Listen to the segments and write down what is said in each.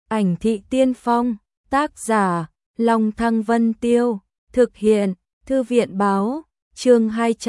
Ảnh thị tiên phong, tác giả, Long Thăng Vân Tiêu, thực hiện, Thư viện báo, chương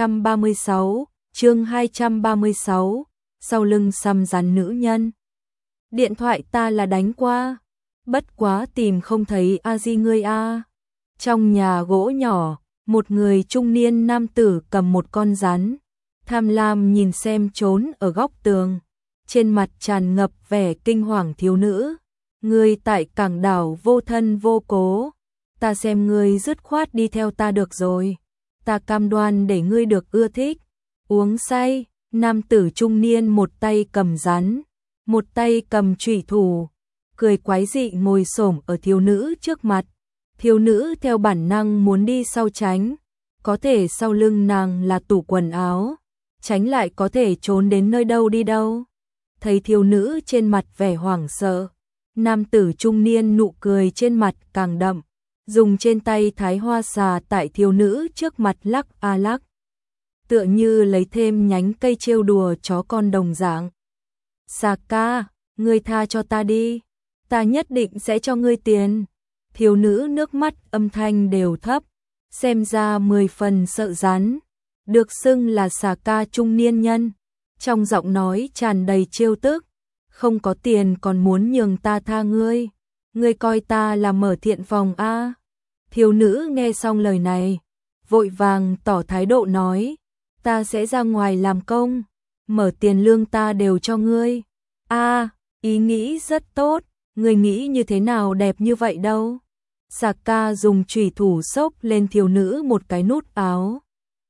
236, sau lưng xăm rắn nữ nhân. Điện thoại ta là đánh qua, bất quá tìm không thấy a di ngươi a. Trong nhà gỗ nhỏ, một người trung niên nam tử cầm một con rắn, tham lam nhìn xem trốn ở góc tường, trên mặt tràn ngập vẻ kinh hoàng thiếu nữ. Ngươi tại cảng đảo vô thân vô cố, ta xem ngươi dứt khoát đi theo ta được rồi, ta cam đoan để ngươi được ưa thích. Uống say, nam tử trung niên một tay cầm rắn, một tay cầm chủy thủ, cười quái dị ngồi xổm ở thiếu nữ trước mặt. Thiếu nữ theo bản năng muốn đi sau tránh, có thể sau lưng nàng là tủ quần áo, tránh lại có thể trốn đến nơi đâu đi đâu. Thấy thiếu nữ trên mặt vẻ hoảng sợ, nam tử trung niên nụ cười trên mặt càng đậm, dùng trên tay thái hoa xà tại thiếu nữ trước mặt lắc a lắc, tựa như lấy thêm nhánh cây trêu đùa chó con đồng dạng. Xà ca, ngươi tha cho ta đi, ta nhất định sẽ cho ngươi tiền. Thiếu nữ nước mắt âm thanh đều thấp, xem ra 10 phần sợ rắn, được xưng là xà ca trung niên nhân, trong giọng nói tràn đầy trêu tức. Không có tiền còn muốn nhường ta tha ngươi, ngươi coi ta là mở thiện phòng a. Thiếu nữ nghe xong lời này, vội vàng tỏ thái độ nói, ta sẽ ra ngoài làm công, mở tiền lương ta đều cho ngươi. A, ý nghĩ rất tốt, ngươi nghĩ như thế nào đẹp như vậy đâu. Xà ca dùng chủy thủ xốc lên thiếu nữ một cái nút áo,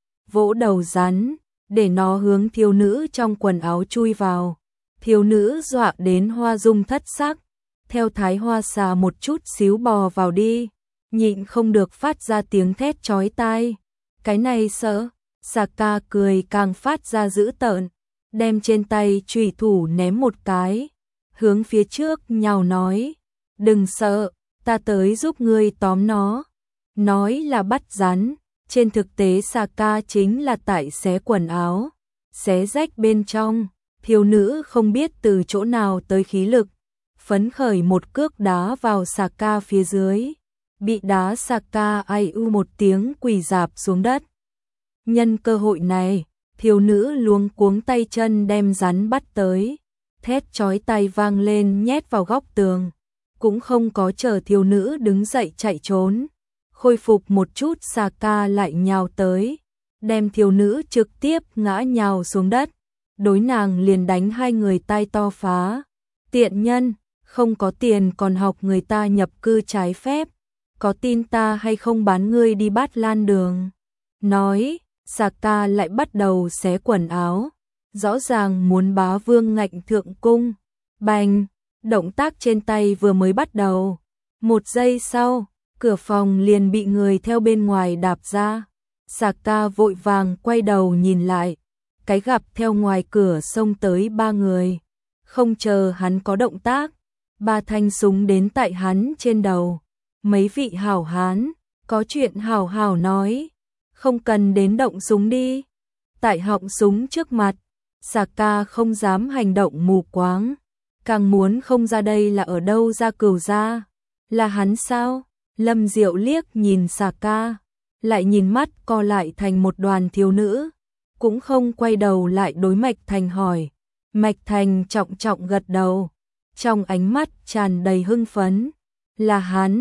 vỗ đầu rắn, để nó hướng thiếu nữ trong quần áo chui vào. Thiếu nữ dọa đến hoa dung thất sắc, theo thái hoa xà một chút xíu bò vào đi, nhịn không được phát ra tiếng thét chói tai. Cái này sợ, xà ca cười càng phát ra dữ tợn, đem trên tay chủy thủ ném một cái, hướng phía trước nhào nói, đừng sợ, ta tới giúp ngươi tóm nó. Nói là bắt rắn, trên thực tế xà ca chính là tại xé quần áo, xé rách bên trong. Thiếu nữ không biết từ chỗ nào tới khí lực, phấn khởi một cước đá vào xà ca phía dưới, bị đá xà ca ai u một tiếng quỳ rạp xuống đất. Nhân cơ hội này, thiếu nữ luống cuống tay chân đem rắn bắt tới, thét chói tai vang lên nhét vào góc tường, cũng không có chờ thiếu nữ đứng dậy chạy trốn, khôi phục một chút xà ca lại nhào tới, đem thiếu nữ trực tiếp ngã nhào xuống đất. Đối nàng liền đánh hai người tai to phá. Tiện nhân, không có tiền còn học người ta nhập cư trái phép, có tin ta hay không bán ngươi đi Bát Lan đường. Nói, xà ca lại bắt đầu xé quần áo, rõ ràng muốn bá vương ngạnh thượng cung. Bành, động tác trên tay vừa mới bắt đầu, 1 giây sau, cửa phòng liền bị người theo bên ngoài đạp ra. Xà ca vội vàng quay đầu nhìn lại, cái gặp theo ngoài cửa xông tới 3 người, không chờ hắn có động tác, 3 thanh súng đến tại hắn trên đầu. Mấy vị hảo hán, có chuyện hảo hảo nói, không cần đến động súng đi. Tại họng súng trước mặt, xà ca không dám hành động mù quáng, càng muốn không ra đây là ở đâu ra cừu ra. Là hắn sao? Lâm Diệu liếc nhìn xà ca, lại nhìn mắt co lại thành một đoàn thiếu nữ, cũng không quay đầu lại đối Mạch Thành hỏi. Mạch Thành trọng trọng gật đầu, trong ánh mắt tràn đầy hưng phấn. Là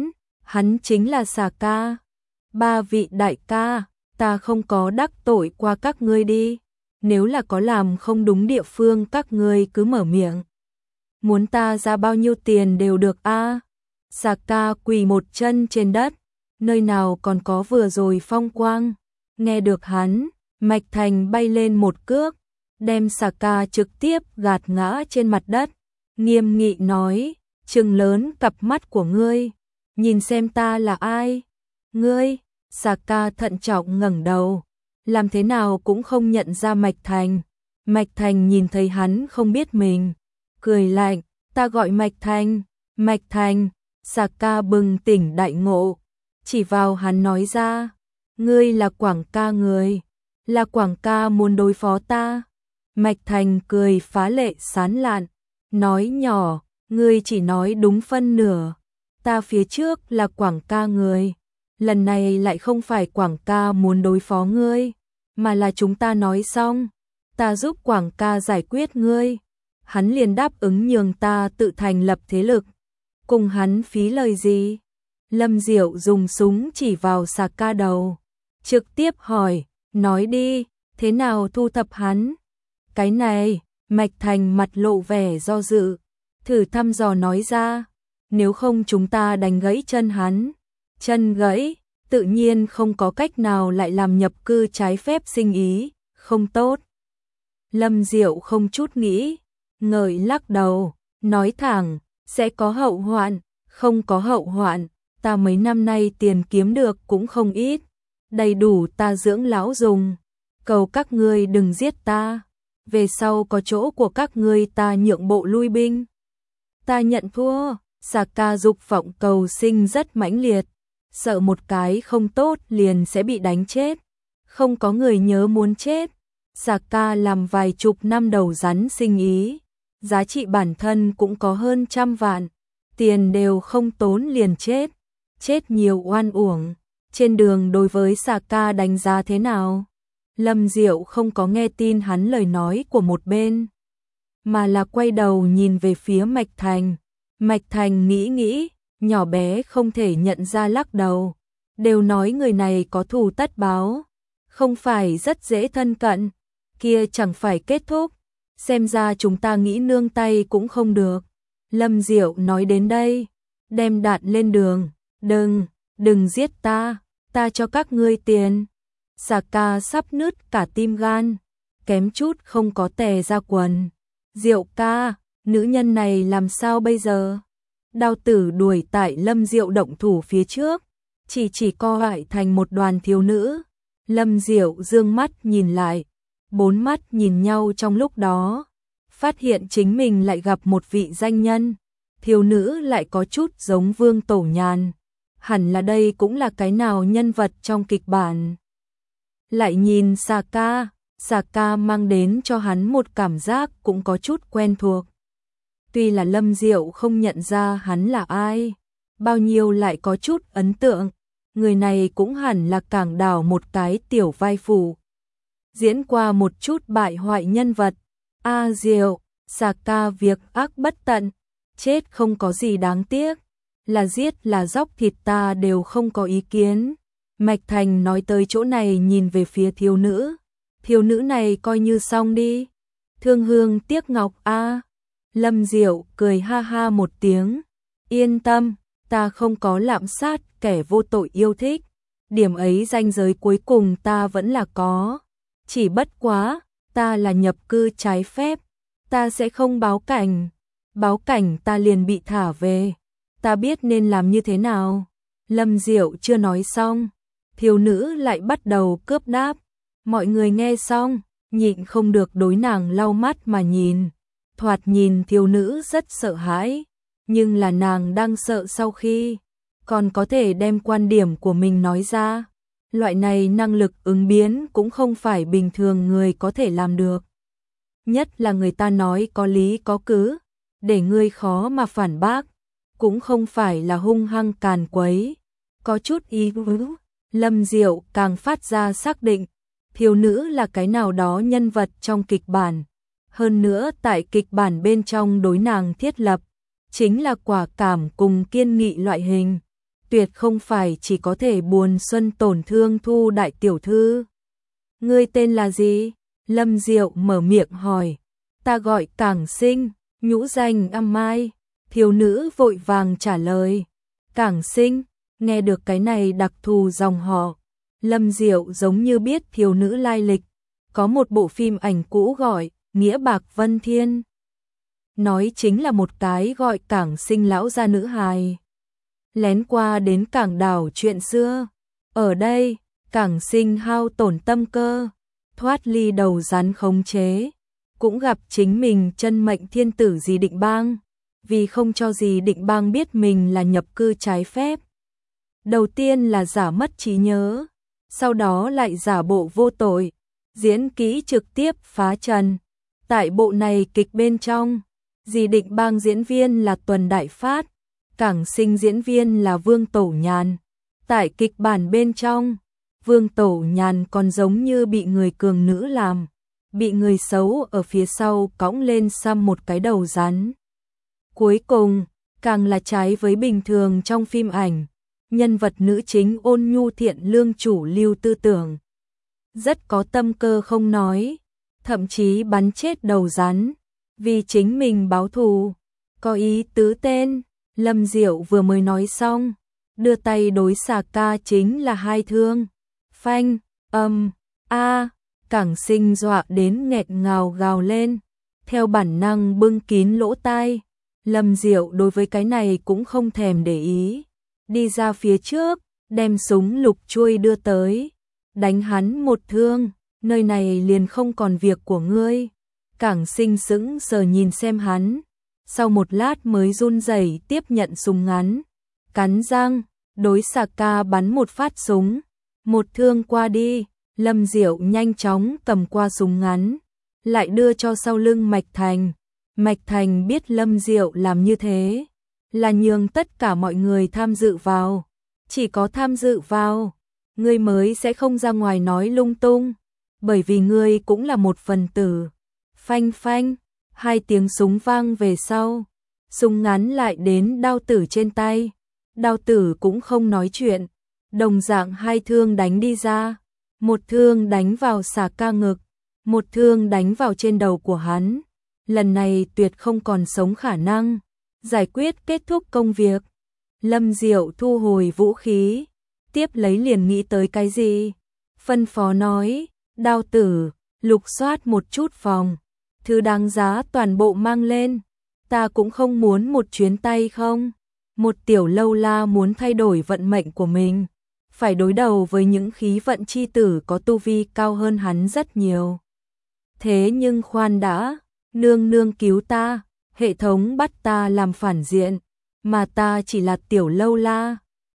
hắn chính là xà ca. 3 vị đại ca, ta không có đắc tội qua các ngươi đi, nếu là có làm không đúng địa phương các ngươi cứ mở miệng. Muốn ta ra bao nhiêu tiền đều được a. Xà ca quỳ một chân trên đất, nơi nào còn có vừa rồi phong quang. Nghe được hắn, Mạch Thành bay lên một cước, đem xà ca trực tiếp gạt ngã trên mặt đất, nghiêm nghị nói, trừng lớn cặp mắt của ngươi, nhìn xem ta là ai. Ngươi, xà ca thận trọng ngẩng đầu, làm thế nào cũng không nhận ra Mạch Thành. Mạch Thành nhìn thấy hắn không biết mình, cười lạnh, ta gọi Mạch Thành. Mạch Thành, xà ca bừng tỉnh đại ngộ, chỉ vào hắn nói ra, ngươi là Quảng ca người. Là Quảng ca muốn đối phó ta. Mạch Thành cười phá lệ sán lạn, nói nhỏ, Ngươi chỉ nói đúng phân nửa. Ta phía trước là Quảng ca người. Lần này lại không phải Quảng ca muốn đối phó ngươi, mà là chúng ta nói xong. Ta giúp Quảng ca giải quyết ngươi. Hắn liền đáp ứng nhường ta tự thành lập thế lực. Cùng hắn phí lời gì? Lâm Diệu dùng súng chỉ vào Xà Ca đầu. Trực tiếp hỏi, nói đi, thế nào thu thập hắn? Cái này, Mạch Thành mặt lộ vẻ do dự. Thử thăm dò nói ra, nếu không chúng ta đánh gãy chân hắn. Chân gãy, tự nhiên không có cách nào lại làm nhập cư trái phép sinh ý, không tốt. Lâm Diệu không chút nghĩ, ngợi lắc đầu, nói thẳng, sẽ có hậu hoạn, không có hậu hoạn, ta mấy năm nay tiền kiếm được cũng không ít, đầy đủ ta dưỡng lão dùng, cầu các ngươi đừng giết ta, về sau có chỗ của các ngươi ta nhượng bộ lui binh. Ta nhận thua, Xà Ca dục vọng cầu sinh rất mãnh liệt, sợ một cái không tốt liền sẽ bị đánh chết, không có người nhớ muốn chết. Xà Ca làm vài chục năm đầu rắn sinh ý, giá trị bản thân cũng có hơn 100 vạn, tiền đều không tốn liền chết, chết nhiều oan uổng. Trên đường đối với Xà Ca đánh giá thế nào? Lâm Diệu không có nghe tin hắn lời nói của một bên, mà là quay đầu nhìn về phía Mạch Thành. Mạch Thành nghĩ, nhỏ bé không thể nhận ra lắc đầu, đều nói người này có thù tất báo, không phải rất dễ thân cận, kia chẳng phải kết thúc, xem ra chúng ta nghĩ nương tay cũng không được. Lâm Diệu nói đến đây, đem đạn lên đường, đừng giết ta, ta cho các ngươi tiền. Xà Ca sắp nứt cả tim gan, kém chút không có tè ra quần. Diệu ca, nữ nhân này làm sao bây giờ? Đao tử đuổi tại Lâm Diệu động thủ phía trước, chỉ co lại thành một đoàn thiếu nữ. Lâm Diệu dương mắt nhìn lại, bốn mắt nhìn nhau trong lúc đó, phát hiện chính mình lại gặp một vị danh nhân. Thiếu nữ lại có chút giống Vương Tổ Nhàn, hẳn là đây cũng là cái nào nhân vật trong kịch bản. Lại nhìn Xà Ca mang đến cho hắn một cảm giác cũng có chút quen thuộc. Tuy là Lâm Diệu không nhận ra hắn là ai, bao nhiêu lại có chút ấn tượng, người này cũng hẳn là Cảng Đảo một cái tiểu vai phụ, diễn qua một chút bại hoại nhân vật. Diệu, Xà Ca việc ác bất tận, chết không có gì đáng tiếc, là giết là dóc thịt ta đều không có ý kiến. Mạch Thành nói tới chỗ này nhìn về phía thiếu nữ này coi như xong đi, thương hương tiếc ngọc a. Lâm Diệu cười ha ha một tiếng, yên tâm, ta không có lạm sát kẻ vô tội yêu thích, điểm ấy ranh giới cuối cùng ta vẫn là có, chỉ bất quá, ta là nhập cư trái phép, ta sẽ không báo cảnh ta liền bị thả về, ta biết nên làm như thế nào. Lâm Diệu chưa nói xong, thiếu nữ lại bắt đầu cướp đáp, mọi người nghe xong, nhịn không được đối nàng lau mắt mà nhìn. Thoạt nhìn thiếu nữ rất sợ hãi, nhưng là nàng đang sợ sau khi còn có thể đem quan điểm của mình nói ra. Loại này năng lực ứng biến cũng không phải bình thường người có thể làm được. Nhất là người ta nói có lý có cứ, để ngươi khó mà phản bác, cũng không phải là hung hăng càn quấy. Có chút ý vứ, Lâm Diệu càng phát ra xác định, thiếu nữ là cái nào đó nhân vật trong kịch bản. Hơn nữa tại kịch bản bên trong đối nàng thiết lập, chính là quả cảm cùng kiên nghị loại hình, tuyệt không phải chỉ có thể buồn xuân tổn thương Thu đại tiểu thư. Ngươi tên là gì? Lâm Diệu mở miệng hỏi. Ta gọi Cảng Sinh, nhũ danh Âm Mai. Thiếu nữ vội vàng trả lời. Cảng Sinh, nghe được cái này đặc thù dòng họ. Lâm Diệu giống như biết thiếu nữ lai lịch. Có một bộ phim ảnh cũ gọi Nghĩa Bạc Vân Thiên. Nói chính là một cái gọi Cảng Sinh lão gia nữ hài. Lén qua đến Cảng Đảo chuyện xưa. Ở đây, Cảng Sinh hao tổn tâm cơ, thoát ly đầu rắn khống chế, cũng gặp chính mình chân mệnh thiên tử Dì Định Bang, vì không cho Dì Định Bang biết mình là nhập cư trái phép. Đầu tiên là giả mất trí nhớ, sau đó lại giả bộ vô tội, diễn kỹ trực tiếp phá trần. Tại bộ này kịch bên trong, Dì Định Bang diễn viên là Tuần Đại Phát, Cảng Sinh diễn viên là Vương Tổ Nhàn. Tại kịch bản bên trong, Vương Tổ Nhàn còn giống như bị người cường nữ làm, bị người xấu ở phía sau cõng lên xăm một cái đầu rắn. Cuối cùng, càng là trái với bình thường trong phim ảnh, nhân vật nữ chính ôn nhu thiện lương chủ lưu tư tưởng. Rất có tâm cơ không nói, thậm chí bắn chết đầu rắn, vì chính mình báo thù, có ý tứ tên. Lâm Diệu vừa mới nói xong, đưa tay đối xà ca chính là 2 thương. Phanh, Cảng Sinh dọa đến nghẹt ngào gào lên, theo bản năng bưng kín lỗ tai. Lâm Diệu đối với cái này cũng không thèm để ý, đi ra phía trước, đem súng lục chuôi đưa tới, đánh hắn một thương, nơi này liền không còn việc của ngươi. Cảng Sinh sững sờ nhìn xem hắn, sau một lát mới run rẩy tiếp nhận súng ngắn, cắn răng, đối xà ca bắn một phát súng, một thương qua đi. Lâm Diệu nhanh chóng cầm qua súng ngắn, lại đưa cho sau lưng Mạch Thành. Mạch Thành biết Lâm Diệu làm như thế là nhường tất cả mọi người tham dự vào, chỉ có tham dự vào, ngươi mới sẽ không ra ngoài nói lung tung, bởi vì ngươi cũng là một phần tử. Phanh phanh, 2 tiếng súng vang về sau, súng ngắn lại đến Đao Tử trên tay. Đao Tử cũng không nói chuyện, đồng dạng 2 thương đánh đi ra, một thương đánh vào xà ca ngực, một thương đánh vào trên đầu của hắn. Lần này tuyệt không còn sống khả năng, giải quyết kết thúc công việc. Lâm Diệu thu hồi vũ khí, tiếp lấy liền nghĩ tới cái gì, phân phó nói, Đao Tử, lục soát một chút phòng, thứ đáng giá toàn bộ mang lên, ta cũng không muốn một chuyến tay không. Một tiểu lâu la muốn thay đổi vận mệnh của mình, phải đối đầu với những khí vận chi tử có tu vi cao hơn hắn rất nhiều. Thế nhưng khoan đã, nương nương cứu ta, hệ thống bắt ta làm phản diện, mà ta chỉ là tiểu lâu la,